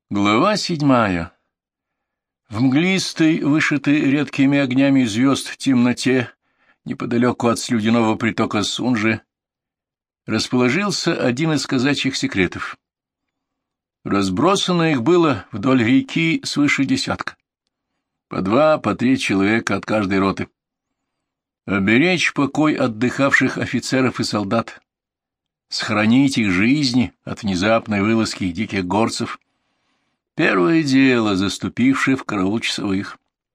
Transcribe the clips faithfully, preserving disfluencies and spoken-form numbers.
Глава седьмая. В мглистой, вышитой редкими огнями звезд темноте, неподалеку от слюдяного притока Сунжи, расположился один из казачьих секретов. Разбросано их было вдоль реки свыше десятка. По два, по три человека от каждой роты. Оберечь покой отдыхавших офицеров и солдат, сохранить их жизни от внезапной вылазки диких горцев — первое дело, заступившее в караул часовых.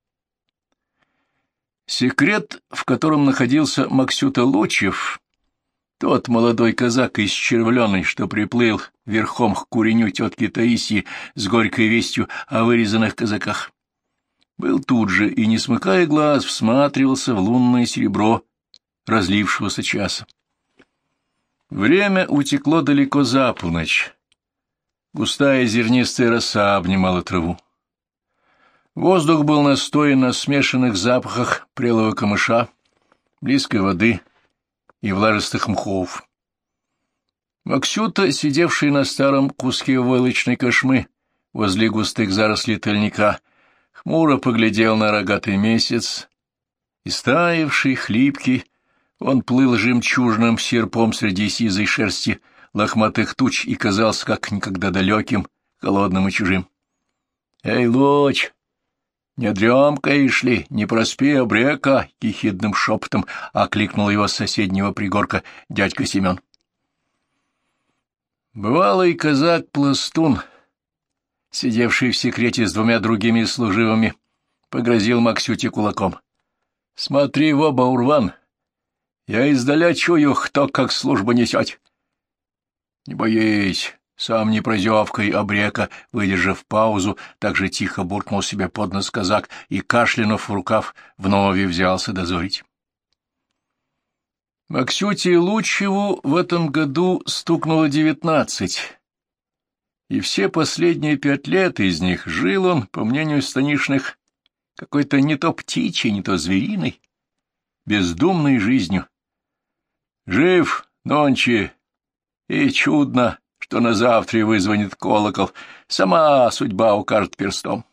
Секрет, в котором находился Максюта Лучев, тот молодой казак исчервленный, что приплыл верхом к куреню тетки Таисии с горькой вестью о вырезанных казаках, был тут же и, не смыкая глаз, всматривался в лунное серебро разлившегося часа. Время утекло далеко за полночь. Густая зернистая роса обнимала траву. Воздух был настоен на смешанных запахах прелого камыша, близкой воды и влажистых мхов. Максюта, сидевший на старом куске войлочной кошмы возле густых зарослей тольника, хмуро поглядел на рогатый месяц, и стаявший, хлипкий, он плыл жемчужным серпом среди сизой шерсти лохматых туч и казался как никогда далеким, холодным и чужим. — Эй, Луч, не дремкаешь ли, не проспи обрека? — ехидным шепотом окликнул его с соседнего пригорка дядька Семен. Бывалый казак-пластун, сидевший в секрете с двумя другими служивыми, погрозил Максюте кулаком. — Смотри в оба, Урван, я издаля чую, кто как службу несет. — Не боись, сам не прозевкой обрека, выдержав паузу, так же тихо буркнул себе под нос казак и, кашлянув в рукав, вновь взялся дозорить. Максюте Лучеву в этом году стукнуло девятнадцать, и все последние пять лет из них жил он, по мнению станишных, какой-то не то птичьей, не то звериной, бездумной жизнью. Жив нонче, и чудно, что на завтра вызвонит колокол, сама судьба укажет перстом.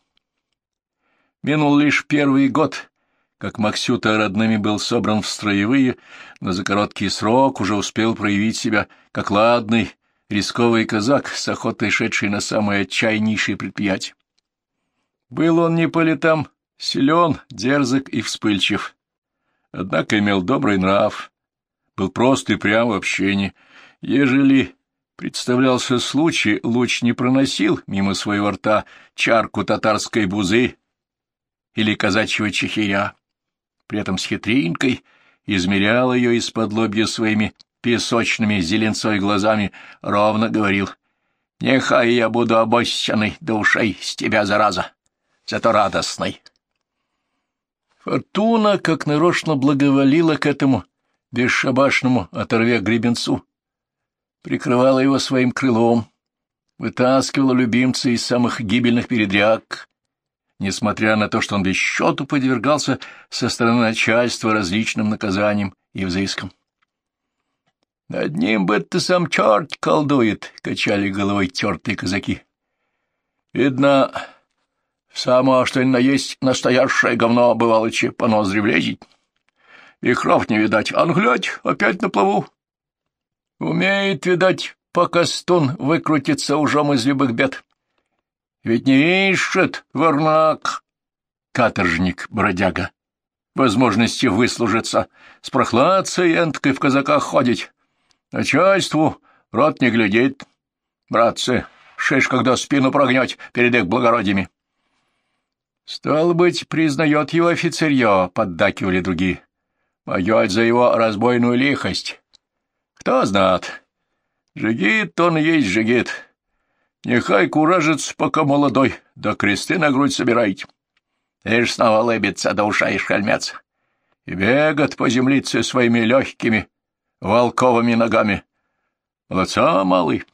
Минул лишь первый год, как Максюта родными был собран в строевые, но за короткий срок уже успел проявить себя как ладный, рисковый казак, с охотой шедший на самые отчаяннейшие предприятия. Был он не по летам силен, дерзок и вспыльчив, однако имел добрый нрав, был прост и прям в общении. Ежели представлялся случай, Луч не проносил мимо своего рта чарку татарской бузы или казачьего чехиря, при этом с хитринкой измерял ее из-под лобья своими песочными зеленцой глазами, ровно говорил: «Нехай я буду обоссянный до ушей с тебя, зараза, зато радостный». Фортуна как нарочно благоволила к этому бесшабашному оторве-гребенцу, прикрывала его своим крылом, вытаскивала любимца из самых гибельных передряг, несмотря на то, что он без счету подвергался со стороны начальства различным наказаниям и взыскам. «Над ним будто сам черт колдует», — качали головой тертые казаки. «Видно, само что ни на есть настоящее говно, бывалочи, по ноздри влезет. Вихров не видать, ан глядь, опять на плаву. Умеет, видать, покастун выкрутиться ужом из любых бед. Ведь не ищет варнак, каторжник-бродяга, возможности выслужиться, с прохладцей энткой в казаках ходить. Начальству рот не глядит. Братцы, шиш, когда спину прогнать перед их благородиями. Стало быть, признает его офицерье, поддакивали другие. Могет за его разбойную лихость. Кто знает, жигит он есть жигит. Нехай куражец, пока молодой, да кресты на грудь собирает. Ишь снова лыбится до ушей шельмец. И бегает по землице своими легкими волковыми ногами. Молодца, малый.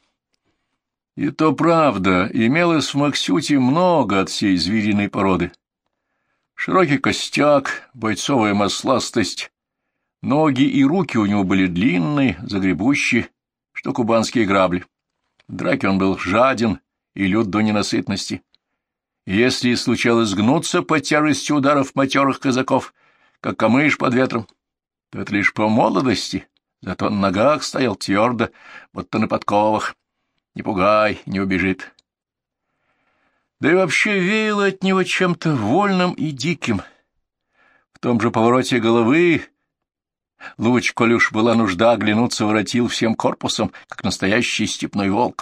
И то правда, имелось в Максюте много от всей звериной породы. Широкий костяк, бойцовая масластость, ноги и руки у него были длинные, загребущие, что кубанские грабли. В драке он был жаден и лют до ненасытности. И если случалось гнуться под тяжестью ударов матерых казаков, как камыш под ветром, то это лишь по молодости, зато на ногах стоял твердо, будто на подковах. Не пугай, не убежит. Да и вообще веяло от него чем-то вольным и диким. В том же повороте головы Луч, коль уж была нужда оглянуться, воротил всем корпусом, как настоящий степной волк.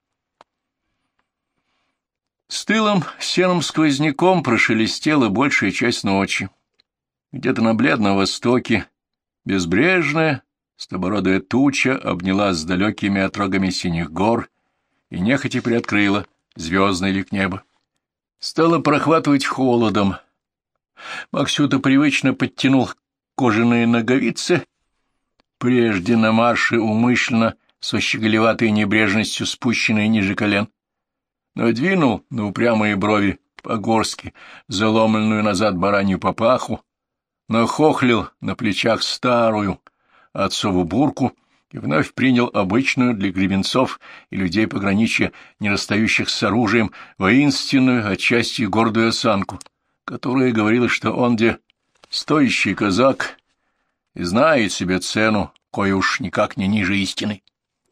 С тылым сеным сквозняком прошелестела большая часть ночи. Где-то на бледном востоке безбрежная стобородая туча обняла с далекими отрогами синих гор и нехотя приоткрыла звездный лик неба. Стало прохватывать холодом. Максюта привычно подтянул кожаные ноговицы, прежде на марше умышленно со щеголеватой небрежностью спущенные ниже колен, надвинул на упрямые брови по-горски заломленную назад баранью папаху, нахохлил на плечах старую отцову бурку и вновь принял обычную для гребенцов и людей пограничья, не расстающих с оружием, воинственную, отчасти гордую осанку, которая говорила, что он где стоящий казак и знает себе цену, кое уж никак не ниже истины.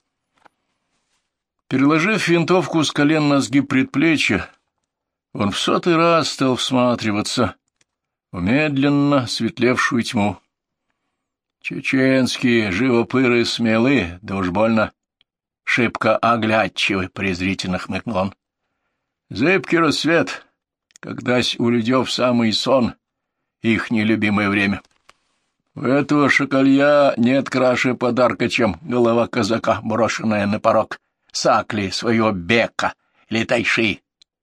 Переложив винтовку с колен на сгиб предплечья, он в сотый раз стал всматриваться в медленно светлевшую тьму. Чеченские живопыры смелы, да уж больно шибко оглядчивы, презрительно хмыкнул он. Зыбкий рассвет, когда-с у людей самый сон, их нелюбимое время. У этого шакалья нет краше подарка, чем голова казака, брошенная на порог сакли своего бека или тайши.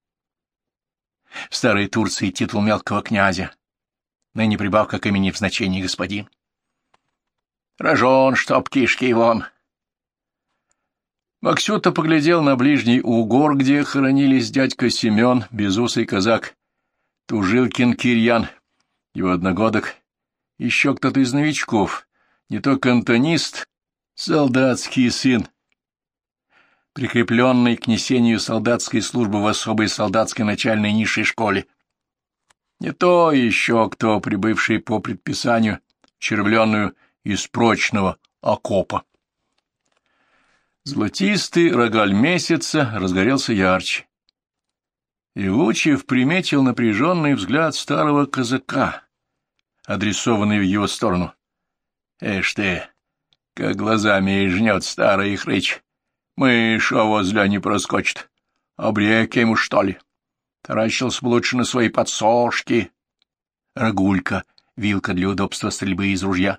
В старой Турции титул мелкого князя, ныне прибавка к имени в значении господин. Рожон, чтоб кишки вон. Максюта поглядел на ближний угор, где хоронились дядька Семен, безусый казак, Тужилкин Кирьян, его одногодок, еще кто-то из новичков, не то кантонист, солдатский сын, прикрепленный к несению солдатской службы в особой солдатской начальной низшей школе, не то еще кто, прибывший по предписанию, червленную из прочного окопа. Золотистый рогаль месяца разгорелся ярче, и Лучев приметил напряженный взгляд старого казака, адресованный в его сторону. Эш ты, как глазами и жнет старый хрыч, мыша возле не проскочит, обреки ему, что ли? Таращился бы лучше на свои подсошки. Рогулька, вилка для удобства стрельбы из ружья.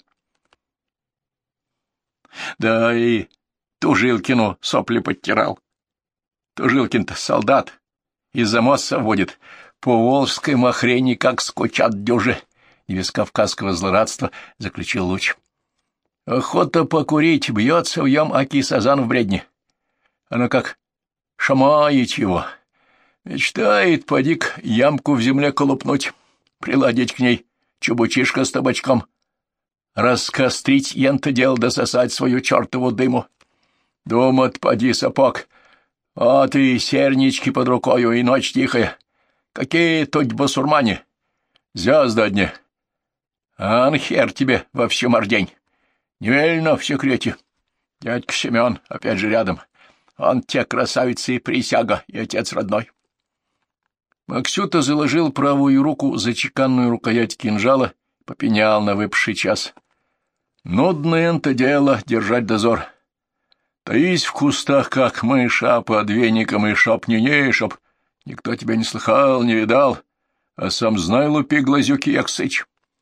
Да и Тужилкину сопли подтирал. Тужилкин-то солдат, из-за моста водит, по волжской махре никак скучат дюжи, не без кавказского злорадства, заключил Луч. Охота покурить, бьется в ям аки сазан в бредне. Она как шамает его. Мечтает, поди-к, ямку в земле колупнуть, приладить к ней чубучишка с табачком, раскострить ента дел дососать свою чертову дыму. Думат, поди, сапог, а ты сернички под рукою и ночь тихая. Какие тут басурмане? Звезды одни. Анхер тебе во всю мордень. Невельно в секрете. Дядька Семен опять же рядом. Он те красавицы и присяга, и отец родной. Максюта заложил правую руку за чеканную рукоять кинжала, попенял на выпавший час. Нудное это дело — держать дозор. Таись в кустах, как мыша, под веником, и шоп не не, шоп. Никто тебя не слыхал, не видал, а сам знай, лупи глазюки, як сыч.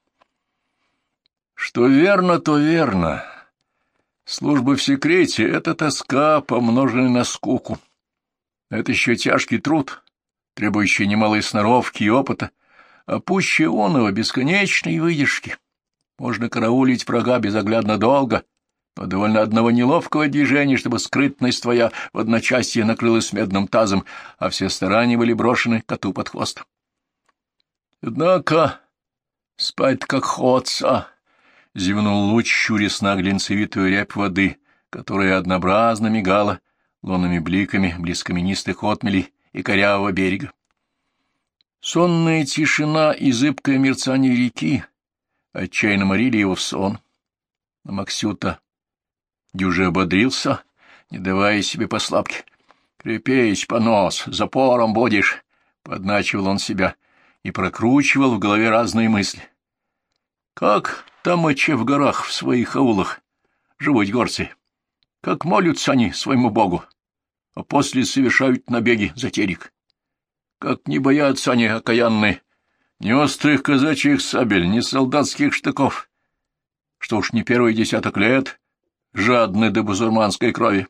Что верно, то верно. Служба в секрете — это тоска, помноженная на скуку. Это еще тяжкий труд, требующий немалой сноровки и опыта, а пуще оного бесконечной выдержки. Можно караулить врага безоглядно долго, но довольно одного неловкого движения, чтобы скрытность твоя в одночасье накрылась медным тазом, а все старания были брошены коту под хвост. Однако спать как ходца, — зевнул Луч, щурясь на глинцевитую рябь воды, которая однообразно мигала лунными бликами близкаменистых отмелей и корявого берега. Сонная тишина и зыбкое мерцание реки отчаянно морили его в сон. Но Максюта дюже ободрился, не давая себе послабки. — Крепись, понос, запором будешь! — подначивал он себя и прокручивал в голове разные мысли. Как тамоче в горах, в своих аулах, живут горцы, как молятся они своему богу, а после совершают набеги за терек. Как не боятся они, окаянные, ни острых казачьих сабель, ни солдатских штыков, что уж не первый десяток лет жадны до бузурманской крови.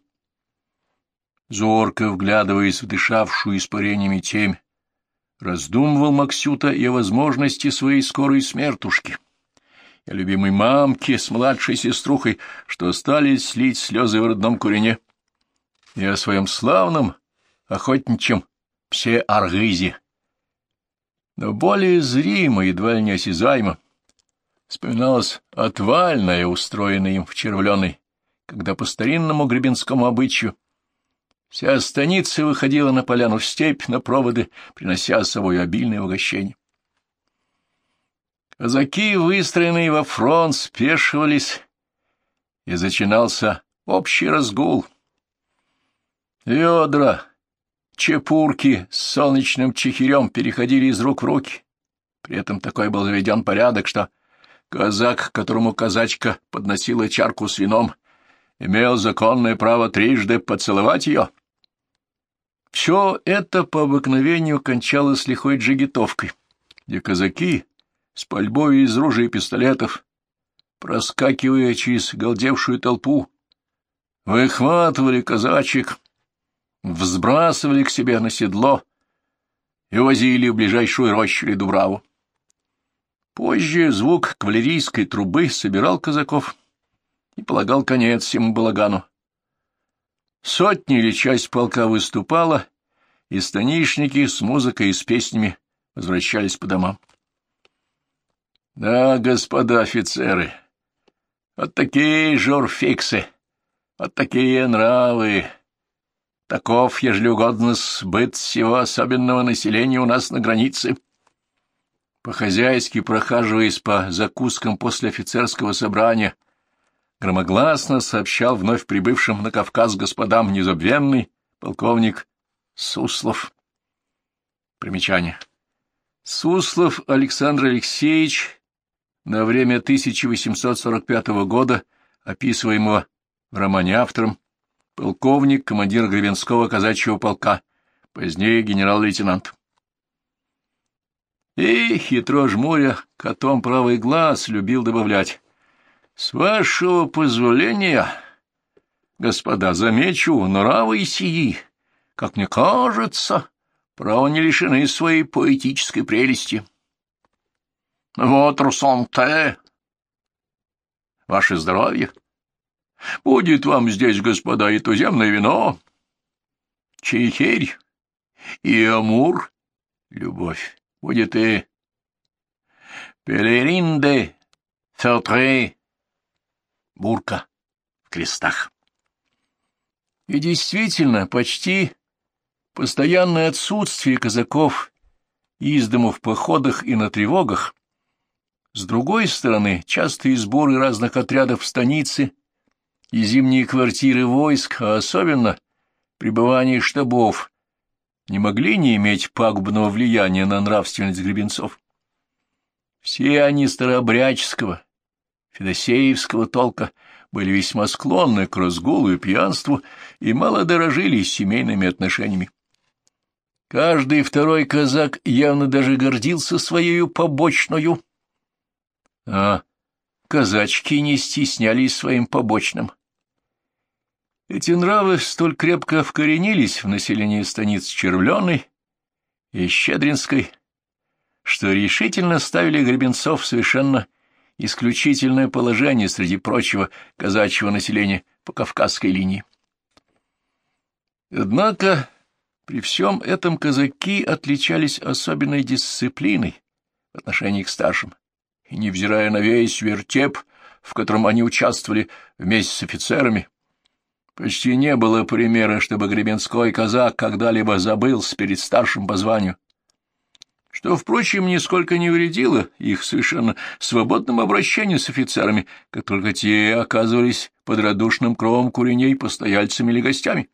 Зорко вглядываясь в дышавшую испарениями темь, раздумывал Максюта и о возможности своей скорой смертушки, и о любимой мамке с младшей сеструхой, что остались слить слезы в родном курине, и о своем славном охотничьем псе Аргызе. Но более зримо, едва ли не осязаемо, вспоминалось отвальное, устроенное им в Червленой, когда по старинному гребенскому обычаю вся станица выходила на поляну в степь на проводы, принося с собой обильное угощение. Казаки, выстроенные во фронт, спешивались, и начинался общий разгул. Ведра, чепурки с солнечным чехирем переходили из рук в руки. При этом такой был заведен порядок, что казак, которому казачка подносила чарку с вином, имел законное право трижды поцеловать ее. Все это по обыкновению кончалось лихой джигитовкой, где казаки с пальбой из ружей и пистолетов, проскакивая через галдевшую толпу, выхватывали казачек, взбрасывали к себе на седло и возили в ближайшую рощу или дубраву. Позже звук кавалерийской трубы собирал казаков и полагал конец всему балагану. Сотни или часть полка выступала, и станишники с музыкой и с песнями возвращались по домам. Да, господа офицеры, вот такие журфиксы, вот такие нравы, таков, ежели угодно, сбыт всего особенного населения у нас на границе. По-хозяйски прохаживаясь по закускам после офицерского собрания, громогласно сообщал вновь прибывшим на Кавказ господам незабвенный полковник Суслов. Примечание. Суслов Александр Алексеевич, на время тысяча восемьсот сорок пятого года, описываемого в романе автором, полковник, командир Гребенского казачьего полка, позднее генерал-лейтенант. И, хитро жмуря, котом правый глаз любил добавлять: «С вашего позволения, господа, замечу, нравы сии, как мне кажется, право не лишены своей поэтической прелести. Вот русанте, ваше здоровье, будет вам здесь, господа, и туземное вино, чехирь и амур, любовь, будет и пелеринде, фетре, бурка в крестах». И действительно, почти постоянное отсутствие казаков из дому в походах и на тревогах, с другой стороны, частые сборы разных отрядов в станице и зимние квартиры войск, а особенно пребывание штабов, не могли не иметь пагубного влияния на нравственность гребенцов. Все они старообрядческого, федосеевского толка были весьма склонны к разгулу и пьянству и мало дорожили семейными отношениями. Каждый второй казак явно даже гордился своею побочною, а казачки не стеснялись своим побочным. Эти нравы столь крепко вкоренились в населении станиц Червленой и Щедринской, что решительно ставили гребенцов в совершенно исключительное положение среди прочего казачьего населения по Кавказской линии. Однако при всем этом казаки отличались особенной дисциплиной в отношении к старшим, и, невзирая на весь вертеп, в котором они участвовали вместе с офицерами, Почти не было примера, чтобы гребенской казак когда-либо забылся перед старшим по званию, что, впрочем, нисколько не вредило их совершенно свободному обращению с офицерами, как только те оказывались под радушным кровом куреней постояльцами или гостями.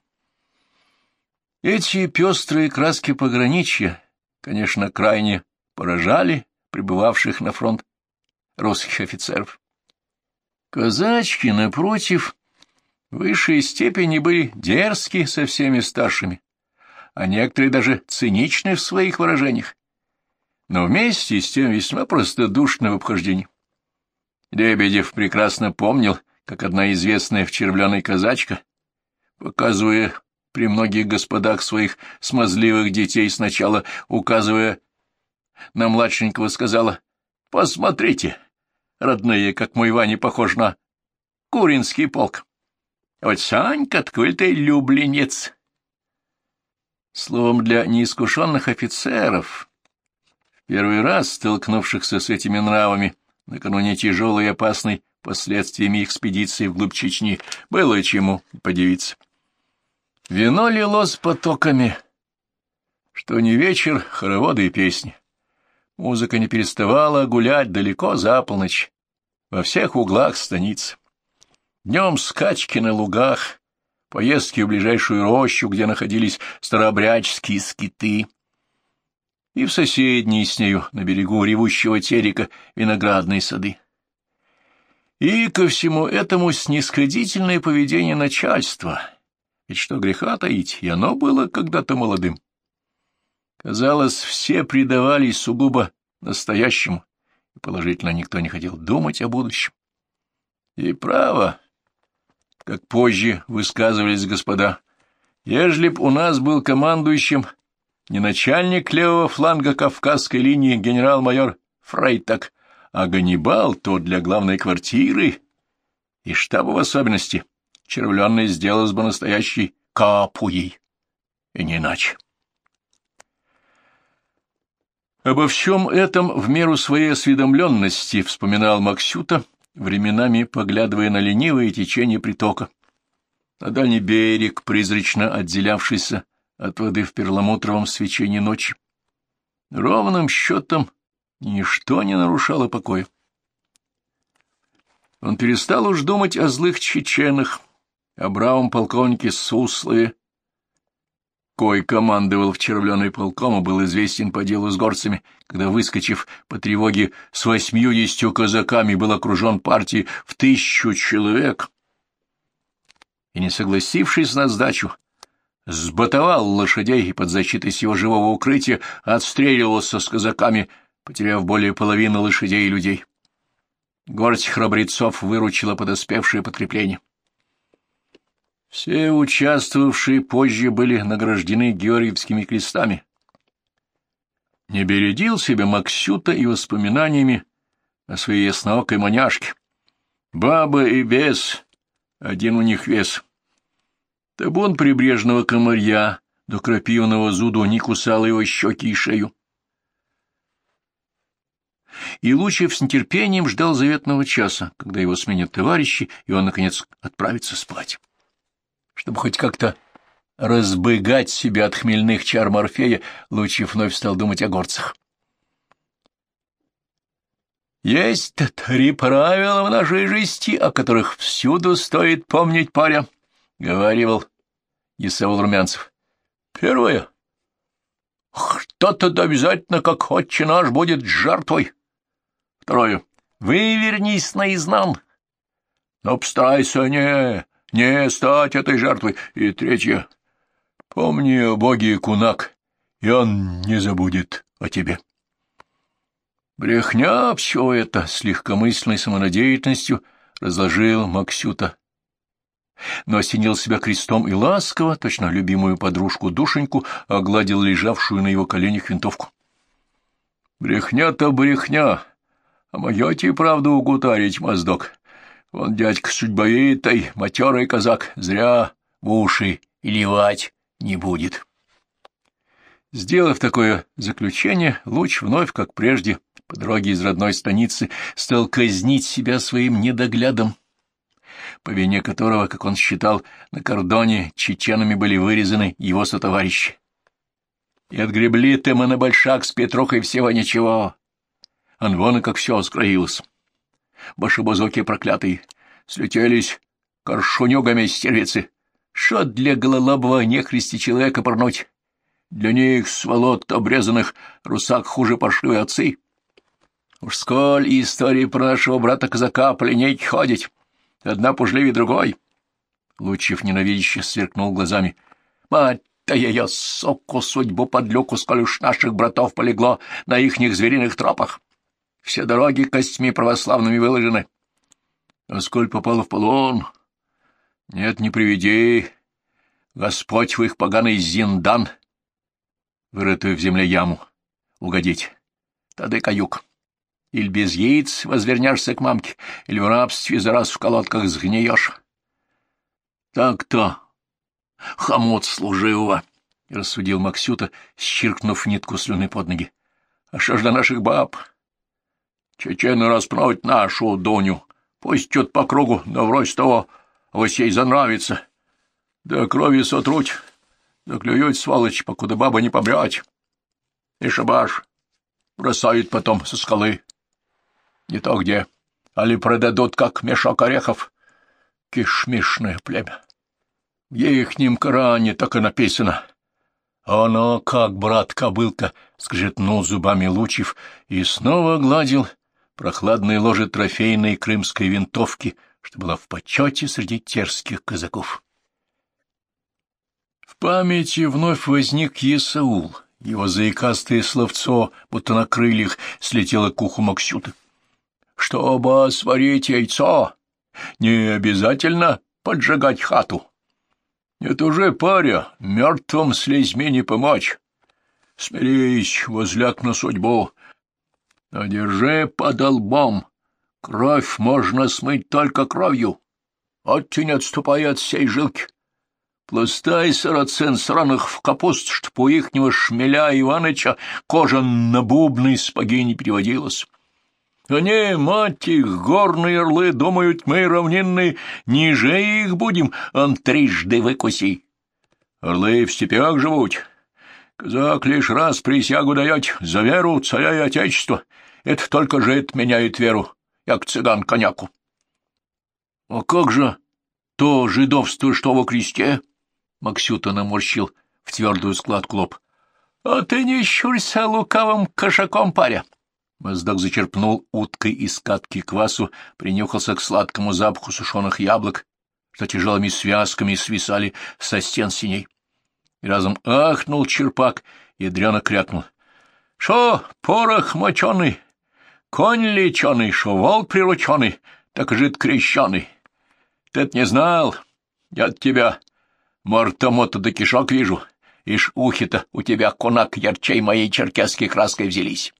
Эти пестрые краски пограничья, конечно, крайне поражали прибывавших на фронт русских офицеров. Казачки, напротив, в высшей степени были дерзки со всеми старшими, а некоторые даже циничны в своих выражениях, но вместе с тем весьма простодушны в обхождении. Лебедев прекрасно помнил, как одна известная в червленой казачка, показывая при многих господах своих смазливых детей, сначала указывая на младшенького, сказала: «Посмотрите, родные, как мой Ваня похож на Куринский полк. Вот Санька, такой ты любленец». Словом, для неискушенных офицеров, в первый раз столкнувшихся с этими нравами накануне тяжелой и опасной последствиями экспедиции вглубь Чечни, было чему подивиться. Вино лилось потоками, что не вечер, хороводы и песни. Музыка не переставала гулять далеко за полночь, во всех углах станицы. Днем скачки на лугах, поездки в ближайшую рощу, где находились старообрядческие скиты, и в соседние с нею, на берегу ревущего терека, виноградные сады. И ко всему этому снисходительное поведение начальства, ведь что греха таить, и оно было когда-то молодым. Казалось, все предавались сугубо настоящему, и положительно никто не хотел думать о будущем. И право, как позже высказывались господа, ежели б у нас был командующим не начальник левого фланга Кавказской линии генерал-майор Фрейтак, а Ганнибал, то для главной квартиры и штаба в особенности червленной сделалась бы настоящей Капуей, и не иначе. Обо всем этом в меру своей осведомленности вспоминал Максюта, временами поглядывая на ленивое течение притока, на дальний берег, призрачно отделявшийся от воды в перламутровом свечении ночи. Ровным счетом ничто не нарушало покоя. Он перестал уж думать о злых чеченах, о бравом полковнике Суслове, кой командовал в червленой полком и был известен по делу с горцами, когда, выскочив по тревоге с восьмьюдесятью казаками, был окружен партией в тысячу человек, и, не согласившись на сдачу, сбатовал лошадей и под защитой сего живого укрытия отстреливался с казаками, потеряв более половины лошадей и людей. Горсть храбрецов выручила подоспевшее подкрепление. Все участвовавшие позже были награждены георгиевскими крестами. Не бередил себя Максюта и воспоминаниями о своей ясноокой маняшке. Баба и бес, один у них вес. Табун прибрежного комарья до крапивного зуду не кусал его щеки и шею. И Лучев с нетерпением ждал заветного часа, когда его сменят товарищи, и он, наконец, отправится спать. Чтобы хоть как-то разбегать себя от хмельных чар Морфея, Лучев вновь стал думать о горцах. «Есть три правила в нашей жизни, о которых всюду стоит помнить, паря», — говаривал Исаул Румянцев. «Первое. Кто-то да обязательно, как отче наш, будет жертвой. Второе. Вывернись наизнан, но постарайся не, не стать этой жертвой. И третье. Помни о Боге, кунак, и он не забудет о тебе». Брехня все это с легкомысленной самонадеятельностью разложил Максюта, но осенил себя крестом и ласково, точно любимую подружку Душеньку, огладил лежавшую на его коленях винтовку. «Брехня-то брехня, а моё тебе правду угутарить, моздок. Вон дядька судьбовитый, матерый казак, зря в уши и ливать не будет». Сделав такое заключение, Луч вновь, как прежде, по дороге из родной станицы, стал казнить себя своим недоглядом, по вине которого, как он считал, на кордоне чеченами были вырезаны его сотоварищи. И отгребли-то мы на большак с Петрухой всего ничего. Ан вон и как все скроилось. Башебузоки проклятые, слетелись коршунюгами стервицы. Шо для гололобого нехристи человека порнуть? Для них, сволот обрезанных, русак хуже паршивые отцы. Уж сколь истории про нашего брата-казака по линейке ходить, одна пужливее другой. Лучев ненавидяще сверкнул глазами. Мать-то ее, соку, судьбу подлюку, сколь уж наших братов полегло на ихних звериных тропах. Все дороги костьми православными выложены. А сколь попало в полон? Нет, не приведи. Господь в их поганый зиндан, вырытую в земле яму, угодить. Тады каюк. Или без яиц возвернешься к мамке, или в рабстве за раз в колодках сгниешь. Так-то, хомут служивого, — рассудил Максюта, счиркнув нитку слюны под ноги. А что ж до наших баб? Чечены распнуть нашу Дуню, пусть чуть по кругу, да врозь того, вось ей занравится. Да крови сотруть, да клюют, сволочь, покуда баба не помрет. И шабаш бросают потом со скалы. Не то где, али продадут, как мешок орехов. Кишмишное племя. В ихнем Коране так и написано. Оно, как брат-кобылка, скрежетнул зубами Лучев и снова гладил прохладные ложи трофейной крымской винтовки, что была в почете среди терских казаков. В памяти вновь возник Есаул. Его заикастое словцо, будто на крыльях, слетело к уху Максюта. Чтобы сварить яйцо, не обязательно поджигать хату. Это уже паря, мертвым слезьми не помочь. Смирись, возляг на судьбу. Но держи под лбом. Кровь можно смыть только кровью. Вот и не отступай от сей жилки. Пластай, сарацин, сраных в капуст, чтоб у ихнего шмеля Иваныча кожа на бубны спаги не переводилась. Они, мать их, горные орлы, думают, мы равнинные, ниже их будем, он трижды выкуси. Орлы в степях живут. Казак лишь раз присягу дает за веру царя и отечества. Это только жид меняет веру, як цыган коняку. А как же то жидовство, что во кресте? Максюта наморщил в твердую складку лоб. — А ты не щурься лукавым кошаком, паря. Моздок зачерпнул уткой из катки квасу, принюхался к сладкому запаху сушеных яблок, что тяжелыми связками свисали со стен синей. И разом ахнул черпак и дряно крякнул. — Шо, порох моченый, конь леченый, шо волк прирученый, так жид крещеный. Ты-то не знал, я от тебя морта-мота да кишок вижу, ишь ухи-то у тебя кунак ярчей моей черкесской краской взялись.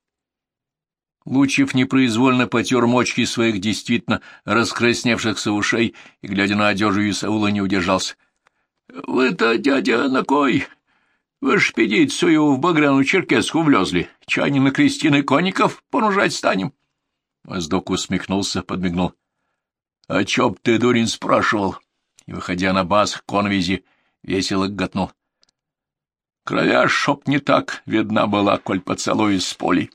Лучев непроизвольно потер мочки своих действительно раскрасневшихся ушей и, глядя на одежду Исаула, не удержался. — Вы-то, дядя, на кой? В экспедицию в Багряну Черкеску влезли. Чай не на крестины конников понужать станем? Моздок усмехнулся, подмигнул. — А чё б ты, дурень, спрашивал? И, выходя на бас к конвизи, весело гоготнул. — Кровя, чтоб не так, видна была, коль поцелуй с полей.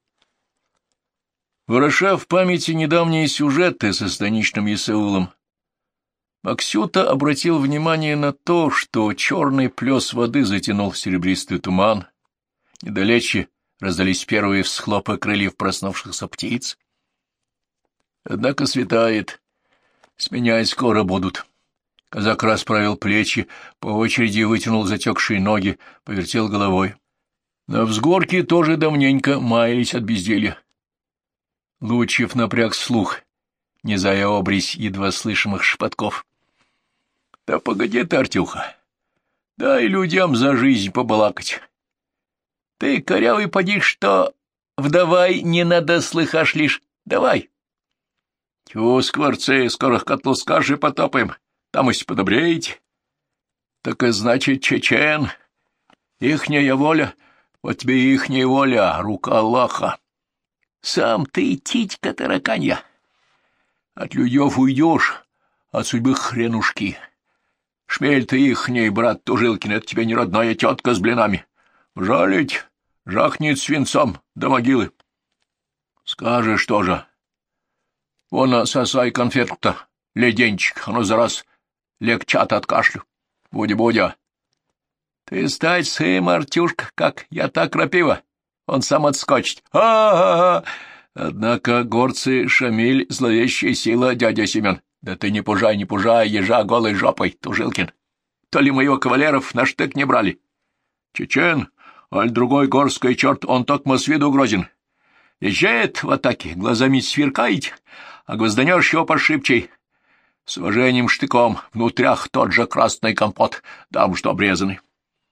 Вороша в памяти недавние сюжеты со станичным Исаулом, Максюта обратил внимание на то, что черный плес воды затянул серебристый туман, недалече раздались первые всхлопы крыльев проснувшихся птиц. Однако светает, сменяй скоро будут. Казак расправил плечи, по очереди вытянул затекшие ноги, повертел головой. На взгорке тоже давненько маялись от безделья. Лучев напряг слух, низая обрезь едва слышимых шепотков. — Да погоди ты, Артюха, дай людям за жизнь побалакать. Ты, корявый, поди, что вдавай, не надо, слыхашь лишь, давай. Тю, скворцы, скоро к котлу с кашей потопаем, там уж подобреете. Так и значит, чечен, ихняя воля, вот тебе ихняя воля, рука Аллаха. Сам ты титька тараканья. От людев уйдешь, от судьбы хренушки. Шмель ты ихний, брат Тужилкин, это тебе не родная тетка с блинами. Жалить, жахнет свинцом до могилы. Скажешь тоже. Вон, сосай конфетку-то, леденчик, оно за раз легчат от кашлю. Будя-будя. Ты стать сын, Артюшка, как я так крапива. Он сам отскочит. А-а-а! Однако горцы Шамиль — зловещая сила, дядя Семен. Да ты не пужай, не пужай, ежа голой жопой, Тужилкин. То ли моего кавалеров на штык не брали. Чечен, аль другой горский черт, он токмо с виду грозен. Езжает в атаке, глазами сверкает, а гвозданешь его пошибчей. С уважением штыком, внутрях тот же красный компот, дам что обрезанный.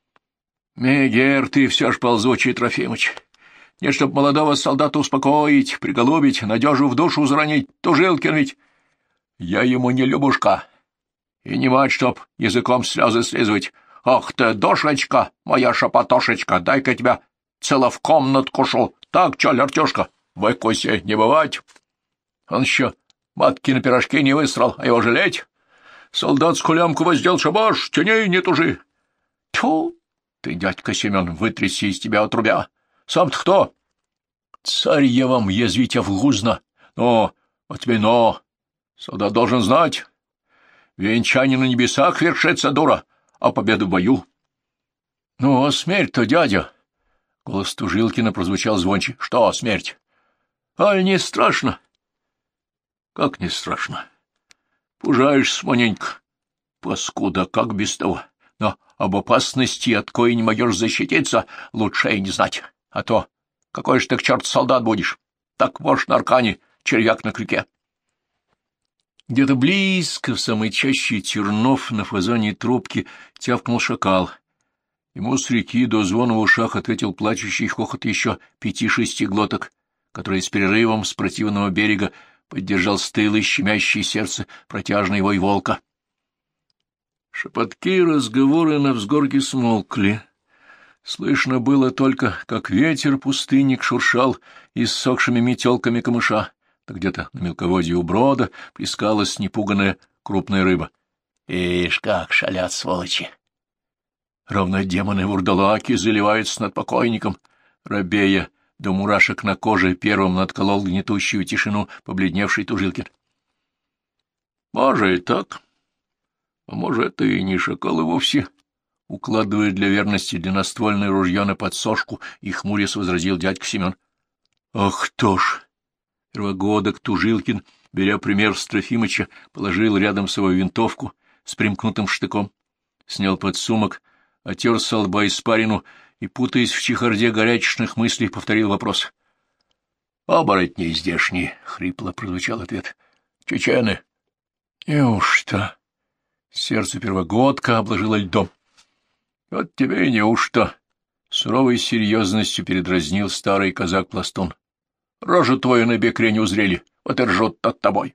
Мегер, ты все ж ползучий, Трофимыч. Не чтоб молодого солдата успокоить, приголубить, надежу в душу заронить, Тужилкин ведь. Я ему не любушка. И не мать, чтоб языком слезы слизывать. Ах ты, душечка, моя шапотошечка, дай-ка тебя целовком надкушу. Так, чё, Артюшка, выкуси, не бывать. Он еще матки на пирожки не высрал, а его жалеть? Солдатскую лямку воздел шабаш, тяней, не тужи. Тьфу, ты, дядька Семен, вытряси из тебя отрубя. Сам-то кто? Царь я вам, язвите в гузно. Но, вот тебе но. Солдат должен знать. Венчание на небесах вершится, дура, а победу в бою. Ну, а смерть-то, дядя? Голос Тужилкина прозвучал звонче. Что смерть? Аль не страшно? Как не страшно? Пужаешься маненько. Паскуда, как без того. Но об опасности, от коей не могешь защититься, лучше и не знать. А то какой же ты к черту солдат будешь? Так вошь на аркане, червяк на крюке. Где-то близко, в самой чаще тернов, на фазоне трубки, тявкнул шакал. Ему с реки до звона в ушах ответил плачущий хохот еще пяти-шести глоток, который с перерывом с противного берега поддержал стылый, щемящий сердце протяжный вой волка. Шепотки и разговоры на взгорке смолкли. Слышно было только, как ветер пустынник шуршал иссохшими метелками камыша, да где-то на мелководье у брода плескалась непуганная крупная рыба. Ишь, как шалят сволочи! Ровно демоны-вурдалаки заливаются над покойником. Робея до мурашек на коже первым надколол гнетущую тишину побледневший Тужилкин. Может и так, а может и не шакалы вовсе. Укладывая для верности длинноствольное ружье на подсошку, и хмурясь возразил дядька Семен. — Ах, кто ж! Первогодок Тужилкин, беря пример с Трофимыча, положил рядом свою винтовку с примкнутым штыком, снял подсумок, отер со лба испарину и, путаясь в чехарде горячечных мыслей, повторил вопрос. — Оборотни здешние! — хрипло прозвучал ответ. — Чечены! — Неужто? Сердце первогодка обложило льдом. — Вот тебе и неужто! — суровой серьезностью передразнил старый казак-пластун. — Рожу твою на бекре не узрели, вот и ржут над тобой.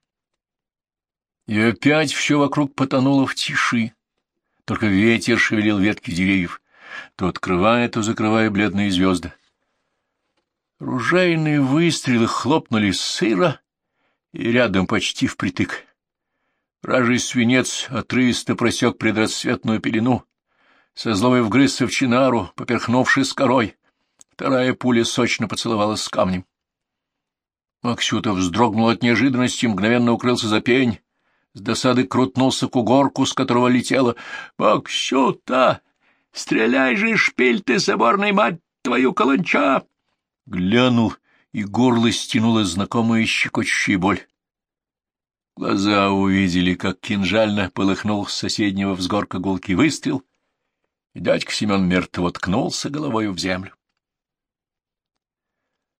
И опять все вокруг потонуло в тиши. Только ветер шевелил ветки деревьев, то открывая, то закрывая бледные звезды. Ружейные выстрелы хлопнули сыро и рядом почти впритык. Вражий свинец отрывисто просек предрассветную пелену, со злобой вгрызся в чинару, поперхнувшись корой. Вторая пуля сочно поцеловалась с камнем. Максюта вздрогнул от неожиданности, мгновенно укрылся за пень, с досады крутнулся к угорку, с которого летела. — Максюта! Стреляй же, шпиль ты, соборный, мать твою, каланча! Глянул, и горло стянуло знакомая щекочущая боль. Глаза увидели, как кинжально полыхнул с соседнего взгорка гулкий выстрел, и дядька Семен мертво ткнулся головою в землю.